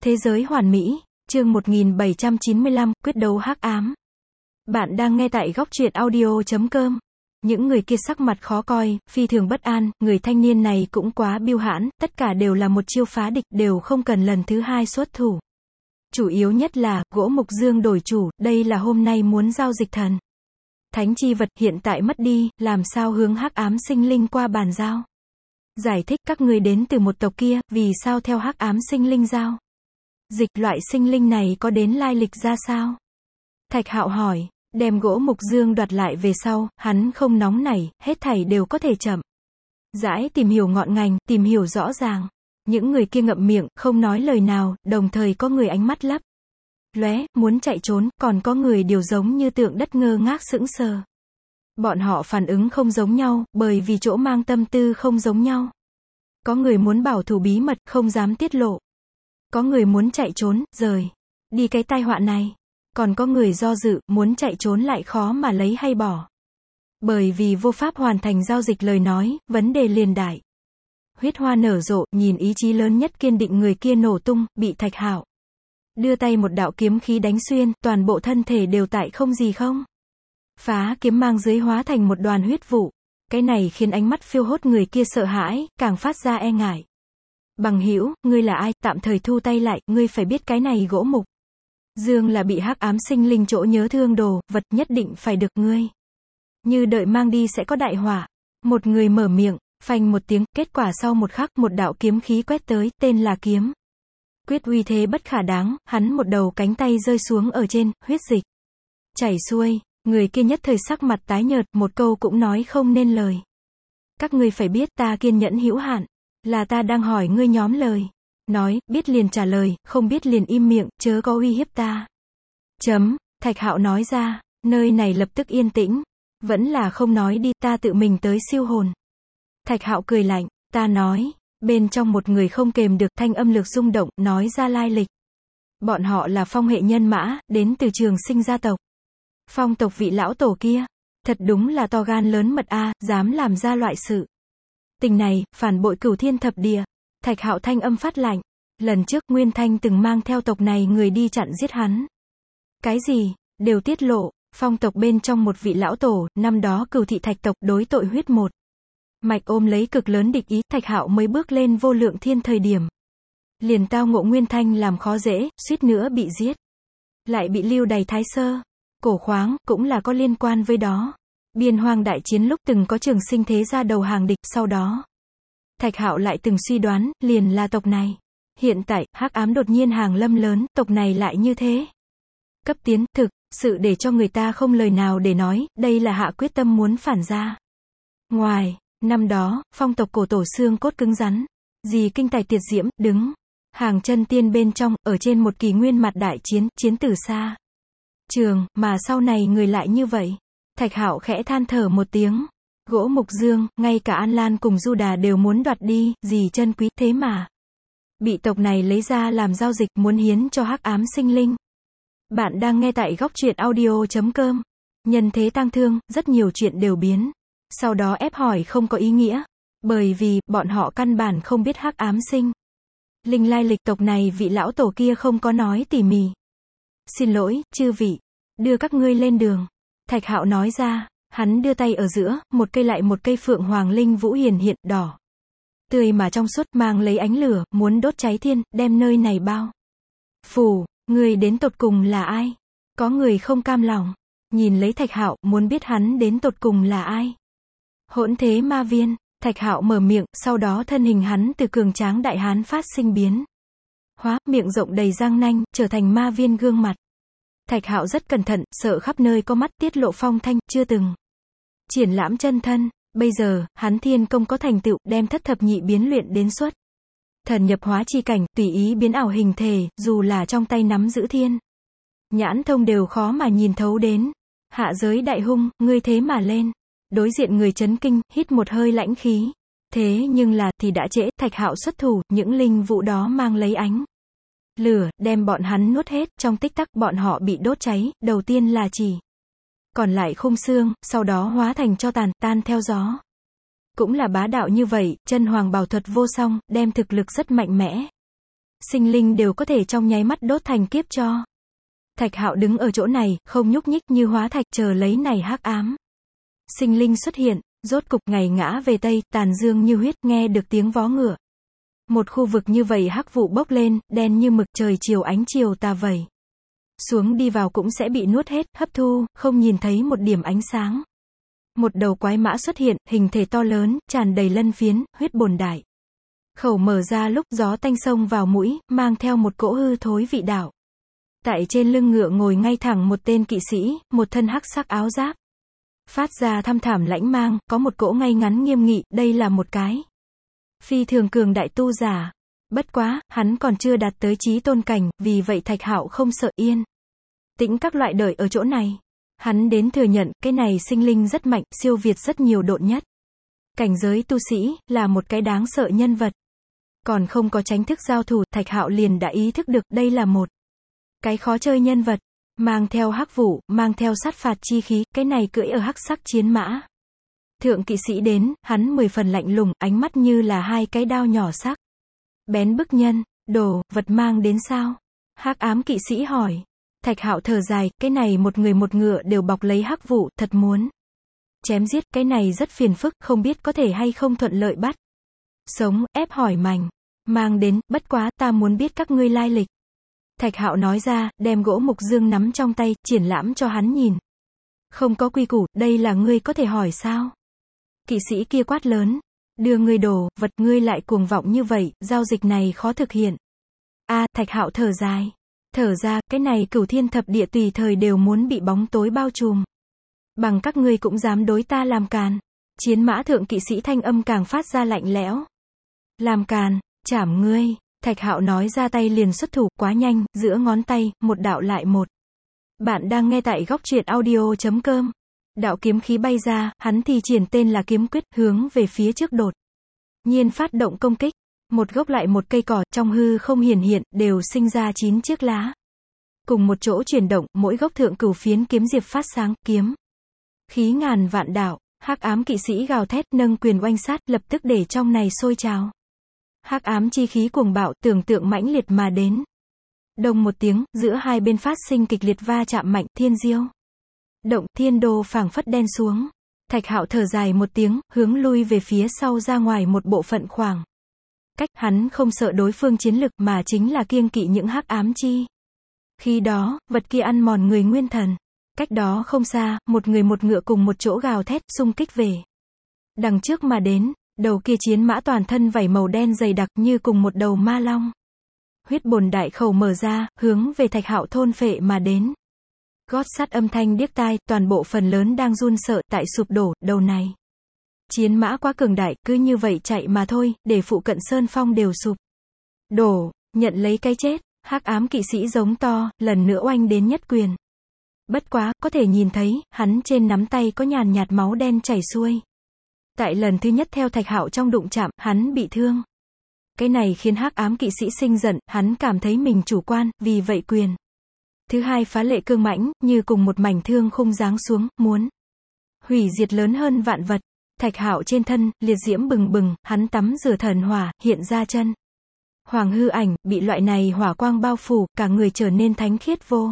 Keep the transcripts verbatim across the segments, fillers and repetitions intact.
Thế giới hoàn mỹ, chương một nghìn bảy trăm chín mươi lăm, quyết đấu hắc ám. Bạn đang nghe tại góc truyện audio chấm com. Những người kia sắc mặt khó coi, phi thường bất an, người thanh niên này cũng quá biêu hãn, tất cả đều là một chiêu phá địch, đều không cần lần thứ hai xuất thủ. Chủ yếu nhất là, gỗ mục dương đổi chủ, đây là hôm nay muốn giao dịch thần. Thánh chi vật hiện tại mất đi, làm sao hướng hắc ám sinh linh qua bàn giao. Giải thích các người đến từ một tộc kia, vì sao theo hắc ám sinh linh giao. Dịch loại sinh linh này có đến lai lịch ra sao? Thạch Hạo hỏi, đem gỗ mục dương đoạt lại về sau, hắn không nóng nảy, hết thảy đều có thể chậm. Rãi tìm hiểu ngọn ngành, tìm hiểu rõ ràng. Những người kia ngậm miệng, không nói lời nào, đồng thời có người ánh mắt lấp lóe, muốn chạy trốn, còn có người đều giống như tượng đất ngơ ngác sững sờ. Bọn họ phản ứng không giống nhau, bởi vì chỗ mang tâm tư không giống nhau. Có người muốn bảo thủ bí mật, không dám tiết lộ. Có người muốn chạy trốn, rời đi cái tai họa này. Còn có người do dự, muốn chạy trốn lại khó mà lấy hay bỏ. Bởi vì vô pháp hoàn thành giao dịch lời nói, vấn đề liền đại. Huyết hoa nở rộ, nhìn ý chí lớn nhất kiên định người kia nổ tung, bị Thạch Hạo đưa tay một đạo kiếm khí đánh xuyên, toàn bộ thân thể đều tại không gì không. Phá kiếm mang dưới hóa thành một đoàn huyết vụ. Cái này khiến ánh mắt phiêu hốt người kia sợ hãi, càng phát ra e ngại. Bằng hữu, ngươi là ai, tạm thời thu tay lại, ngươi phải biết cái này gỗ mục dương là bị hắc ám sinh linh chỗ nhớ thương đồ, vật nhất định phải được ngươi. Như đợi mang đi sẽ có đại họa. Một người mở miệng, phanh một tiếng, kết quả sau một khắc, một đạo kiếm khí quét tới, tên là kiếm quyết uy thế bất khả đáng, hắn một đầu cánh tay rơi xuống ở trên, huyết dịch chảy xuôi, người kia nhất thời sắc mặt tái nhợt, một câu cũng nói không nên lời. Các ngươi phải biết ta kiên nhẫn hữu hạn, là ta đang hỏi ngươi nhóm lời. Nói, biết liền trả lời, không biết liền im miệng, chớ có uy hiếp ta. Chấm, Thạch Hạo nói ra, nơi này lập tức yên tĩnh. Vẫn là không nói đi, ta tự mình tới siêu hồn. Thạch Hạo cười lạnh, ta nói, bên trong một người không kềm được thanh âm lực rung động, nói ra lai lịch. Bọn họ là phong hệ nhân mã, đến từ Trường Sinh gia tộc. Phong tộc vị lão tổ kia, thật đúng là to gan lớn mật a, dám làm ra loại sự tình này, phản bội cửu thiên thập địa. Thạch Hạo thanh âm phát lạnh, lần trước Nguyên Thanh từng mang theo tộc này người đi chặn giết hắn. Cái gì, đều tiết lộ, phong tộc bên trong một vị lão tổ, năm đó Cửu thị Thạch tộc đối tội huyết một mạch ôm lấy cực lớn địch ý, Thạch Hạo mới bước lên vô lượng thiên thời điểm. Liền tao ngộ Nguyên Thanh làm khó dễ, suýt nữa bị giết. Lại bị lưu đày thái sơ, cổ khoáng, cũng là có liên quan với đó. Biên hoang đại chiến lúc từng có Trường Sinh thế gia đầu hàng địch, sau đó Thạch Hạo lại từng suy đoán, liền là tộc này. Hiện tại, hắc ám đột nhiên hàng lâm lớn, tộc này lại như thế. Cấp tiến, thực, sự để cho người ta không lời nào để nói, đây là hạ quyết tâm muốn phản ra. Ngoài, năm đó, phong tộc cổ tổ xương cốt cứng rắn. Dì kinh tài tiệt diễm, đứng hàng chân tiên bên trong, ở trên một kỳ nguyên mặt đại chiến, chiến từ xa trường, mà sau này người lại như vậy. Thạch Hạo khẽ than thở một tiếng. Gỗ mục dương, ngay cả An Lan cùng Du Đà đều muốn đoạt đi, gì chân quý, thế mà bị tộc này lấy ra làm giao dịch, muốn hiến cho hắc ám sinh linh. Bạn đang nghe tại góc truyện audio chấm com. Nhân thế tang thương, rất nhiều chuyện đều biến. Sau đó ép hỏi không có ý nghĩa. Bởi vì, bọn họ căn bản không biết hắc ám sinh linh lai lịch tộc này, vị lão tổ kia không có nói tỉ mỉ. Xin lỗi, chư vị, đưa các ngươi lên đường. Thạch Hạo nói ra. Hắn đưa tay ở giữa, một cây lại một cây phượng hoàng linh vũ hiển hiện, đỏ tươi mà trong suốt, mang lấy ánh lửa, muốn đốt cháy thiên, đem nơi này bao phủ. Người đến tột cùng là ai? Có người không cam lòng, nhìn lấy Thạch Hạo, muốn biết hắn đến tột cùng là ai. Hỗn thế ma viên. Thạch Hạo mở miệng, sau đó thân hình hắn từ cường tráng đại hán phát sinh biến hóa, miệng rộng đầy răng nanh, trở thành ma viên gương mặt. Thạch Hạo rất cẩn thận, sợ khắp nơi có mắt, tiết lộ phong thanh, chưa từng triển lãm chân thân. Bây giờ, hắn thiên công có thành tựu, đem thất thập nhị biến luyện đến xuất thần nhập hóa chi cảnh, tùy ý biến ảo hình thể, dù là trong tay nắm giữ thiên nhãn thông đều khó mà nhìn thấu đến. Hạ giới đại hung, ngươi thế mà lên. Đối diện người chấn kinh, hít một hơi lãnh khí. Thế nhưng là, thì đã trễ, Thạch Hạo xuất thủ, những linh vụ đó mang lấy ánh lửa, đem bọn hắn nuốt hết, trong tích tắc bọn họ bị đốt cháy, đầu tiên là chỉ còn lại khung xương, sau đó hóa thành tro tàn, tan theo gió. Cũng là bá đạo như vậy, chân hoàng bảo thuật vô song, đem thực lực rất mạnh mẽ sinh linh đều có thể trong nháy mắt đốt thành kiếp tro. Thạch Hạo đứng ở chỗ này, không nhúc nhích như hóa thạch chờ lấy này hắc ám. Sinh linh xuất hiện, rốt cục ngày ngã về Tây, tàn dương như huyết, nghe được tiếng vó ngựa. Một khu vực như vậy hắc vụ bốc lên, đen như mực, trời chiều ánh chiều tà vẩy xuống đi vào cũng sẽ bị nuốt hết, hấp thu, không nhìn thấy một điểm ánh sáng. Một đầu quái mã xuất hiện, hình thể to lớn, tràn đầy lân phiến, huyết bồn đại. Khẩu mở ra lúc gió tanh xông vào mũi, mang theo một cỗ hư thối vị đạo. Tại trên lưng ngựa ngồi ngay thẳng một tên kỵ sĩ, một thân hắc sắc áo giáp. Phát ra thăm thảm lãnh mang, có một cỗ ngay ngắn nghiêm nghị, đây là một cái phi thường cường đại tu giả. Bất quá, hắn còn chưa đạt tới chí tôn cảnh, vì vậy Thạch Hạo không sợ, yên tĩnh các loại đợi ở chỗ này. Hắn đến thừa nhận, cái này sinh linh rất mạnh, siêu việt rất nhiều độn nhất cảnh giới tu sĩ, là một cái đáng sợ nhân vật. Còn không có tránh thức giao thủ, Thạch Hạo liền đã ý thức được, đây là một cái khó chơi nhân vật, mang theo hắc vụ, mang theo sát phạt chi khí, cái này cưỡi ở hắc sắc chiến mã. Thượng kỵ sĩ đến, hắn mười phần lạnh lùng, ánh mắt như là hai cái đao nhỏ sắc bén bức nhân, đồ, vật mang đến sao? Hắc ám kỵ sĩ hỏi. Thạch Hạo thở dài, cái này một người một ngựa đều bọc lấy hắc vụ, thật muốn chém giết, cái này rất phiền phức, không biết có thể hay không thuận lợi bắt sống, ép hỏi mảnh mang đến, bất quá, ta muốn biết các ngươi lai lịch. Thạch Hạo nói ra, đem gỗ mục dương nắm trong tay, triển lãm cho hắn nhìn. Không có quy củ, đây là ngươi có thể hỏi sao? Kỵ sĩ kia quát lớn. Đưa ngươi đồ, vật, ngươi lại cuồng vọng như vậy, giao dịch này khó thực hiện. A, à, Thạch Hạo thở dài. Thở ra, cái này cửu thiên thập địa tùy thời đều muốn bị bóng tối bao trùm. Bằng các ngươi cũng dám đối ta làm càn. Chiến mã thượng kỵ sĩ thanh âm càng phát ra lạnh lẽo. Làm càn, chảm ngươi. Thạch Hạo nói ra tay liền xuất thủ, quá nhanh, giữa ngón tay, một đạo lại một. Bạn đang nghe tại góc truyện audio chấm com. Đạo kiếm khí bay ra, hắn thì triển tên là kiếm quyết, hướng về phía trước đột nhiên phát động công kích. Một gốc lại một cây cỏ, trong hư không hiển hiện, đều sinh ra chín chiếc lá. Cùng một chỗ chuyển động, mỗi gốc thượng cửu phiến kiếm diệp phát sáng, kiếm khí ngàn vạn đạo. Hắc ám kỵ sĩ gào thét, nâng quyền oanh sát, lập tức để trong này sôi trào. Hắc ám chi khí cuồng bạo, tưởng tượng mãnh liệt mà đến. Đồng một tiếng, giữa hai bên phát sinh kịch liệt va chạm mạnh, thiên diêu động, thiên đô phảng phất đen xuống. Thạch Hạo thở dài một tiếng, hướng lui về phía sau ra ngoài một bộ phận khoảng cách. Hắn không sợ đối phương chiến lực, mà chính là kiêng kỵ những hắc ám chi. Khi đó, vật kia ăn mòn người nguyên thần. Cách đó không xa, một người một ngựa cùng một chỗ gào thét, xung kích về đằng trước mà đến. Đầu kia chiến mã toàn thân vảy màu đen dày đặc như cùng một đầu ma long. Huyết bồn đại khẩu mở ra, hướng về Thạch Hạo thôn phệ mà đến. Gót sắt âm thanh điếc tai, toàn bộ phần lớn đang run sợ, tại sụp đổ, đầu này. Chiến mã quá cường đại, cứ như vậy chạy mà thôi, để phụ cận sơn phong đều sụp đổ, nhận lấy cái chết. Hắc ám kỵ sĩ giống to, lần nữa oanh đến nhất quyền. Bất quá, có thể nhìn thấy, hắn trên nắm tay có nhàn nhạt máu đen chảy xuôi. Tại lần thứ nhất theo Thạch Hạo trong đụng chạm, hắn bị thương. Cái này khiến hắc ám kỵ sĩ sinh giận, hắn cảm thấy mình chủ quan, vì vậy quyền thứ hai phá lệ cương mãnh, như cùng một mảnh thương khung giáng xuống, muốn hủy diệt lớn hơn vạn vật. Thạch Hạo trên thân, liệt diễm bừng bừng, hắn tắm rửa thần hỏa, hiện ra chân hoàng hư ảnh, bị loại này hỏa quang bao phủ, cả người trở nên thánh khiết vô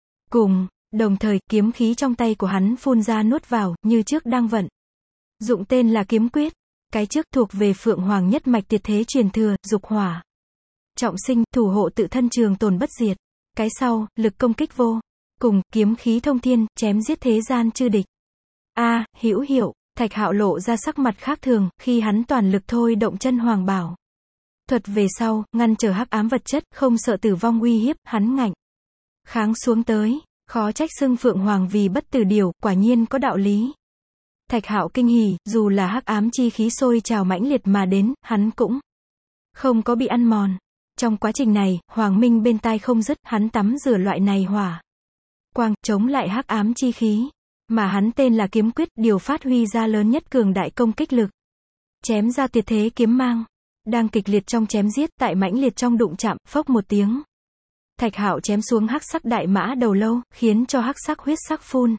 cùng. Đồng thời, kiếm khí trong tay của hắn phun ra nuốt vào, như trước đang vận dụng tên là kiếm quyết. Cái trước thuộc về Phượng Hoàng nhất mạch tuyệt thế truyền thừa, dục hỏa trọng sinh, thủ hộ tự thân trường tồn bất diệt. Cái sau, lực công kích vô cùng, kiếm khí thông thiên, chém giết thế gian chư địch. A, à, hữu hiệu. Thạch Hạo lộ ra sắc mặt khác thường, khi hắn toàn lực thôi động chân hoàng bảo thuật về sau, ngăn trở hắc ám vật chất, không sợ tử vong uy hiếp, hắn ngạnh kháng xuống tới. Khó trách xưng Phượng Hoàng vì bất tử điều, quả nhiên có đạo lý. Thạch Hạo kinh hỉ, dù là hắc ám chi khí sôi trào mãnh liệt mà đến, hắn cũng không có bị ăn mòn. Trong quá trình này, Hoàng Minh bên tai không dứt, hắn tắm rửa loại này hỏa quang, chống lại hắc ám chi khí. Mà hắn tên là kiếm quyết, điều phát huy ra lớn nhất cường đại công kích lực. Chém ra tuyệt thế kiếm mang. Đang kịch liệt trong chém giết, tại mãnh liệt trong đụng chạm, phốc một tiếng. Thạch Hạo chém xuống hắc sắc đại mã đầu lâu, khiến cho hắc sắc huyết sắc phun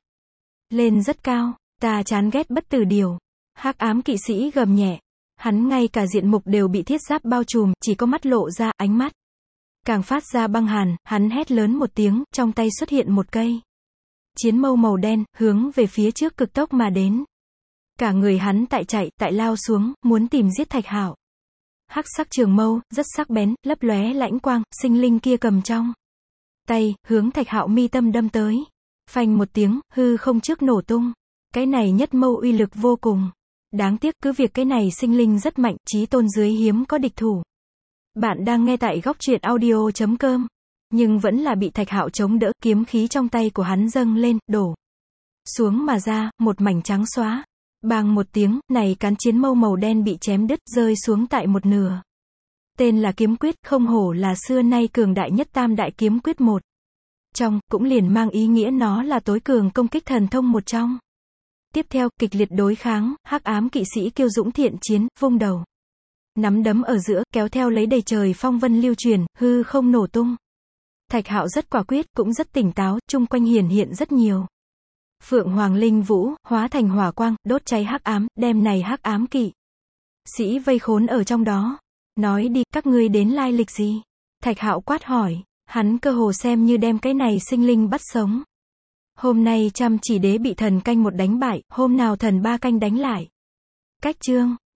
lên rất cao. Ta chán ghét bất tử điều. Hắc ám kỵ sĩ gầm nhẹ. Hắn ngay cả diện mục đều bị thiết giáp bao trùm, chỉ có mắt lộ ra, ánh mắt Càng phát ra băng hàn, hắn hét lớn một tiếng, trong tay xuất hiện một cây chiến mâu màu đen, hướng về phía trước cực tốc mà đến. Cả người hắn tại chạy, tại lao xuống, muốn tìm giết Thạch Hạo. Hắc sắc trường mâu, rất sắc bén, lấp lóe lãnh quang, sinh linh kia cầm trong tay, hướng Thạch Hạo mi tâm đâm tới. Phanh một tiếng, hư không trước nổ tung. Cái này nhất mâu uy lực vô cùng. Đáng tiếc, cứ việc cái này sinh linh rất mạnh, chí tôn dưới hiếm có địch thủ. Bạn đang nghe tại góc truyện audio chấm com. Nhưng vẫn là bị Thạch Hạo chống đỡ, kiếm khí trong tay của hắn dâng lên, đổ xuống mà ra, một mảnh trắng xóa. Bang một tiếng, này cán chiến mâu màu đen bị chém đứt, rơi xuống tại một nửa. Tên là kiếm quyết, không hổ là xưa nay cường đại nhất tam đại kiếm quyết một trong, cũng liền mang ý nghĩa nó là tối cường công kích thần thông một trong. Tiếp theo, kịch liệt đối kháng, hắc ám kỵ sĩ kiêu dũng thiện chiến, vung đầu nắm đấm ở giữa, kéo theo lấy đầy trời phong vân lưu truyền, hư không nổ tung. Thạch Hạo rất quả quyết, cũng rất tỉnh táo, chung quanh hiển hiện rất nhiều Phượng Hoàng Linh Vũ, hóa thành hỏa quang, đốt cháy hắc ám, đem này hắc ám kỵ sĩ vây khốn ở trong đó. Nói đi, các ngươi đến lai lịch gì? Thạch Hạo quát hỏi, hắn cơ hồ xem như đem cái này sinh linh bắt sống. Hôm nay chăm chỉ đế bị thần canh một đánh bại, hôm nào thần ba canh đánh lại. Cách chương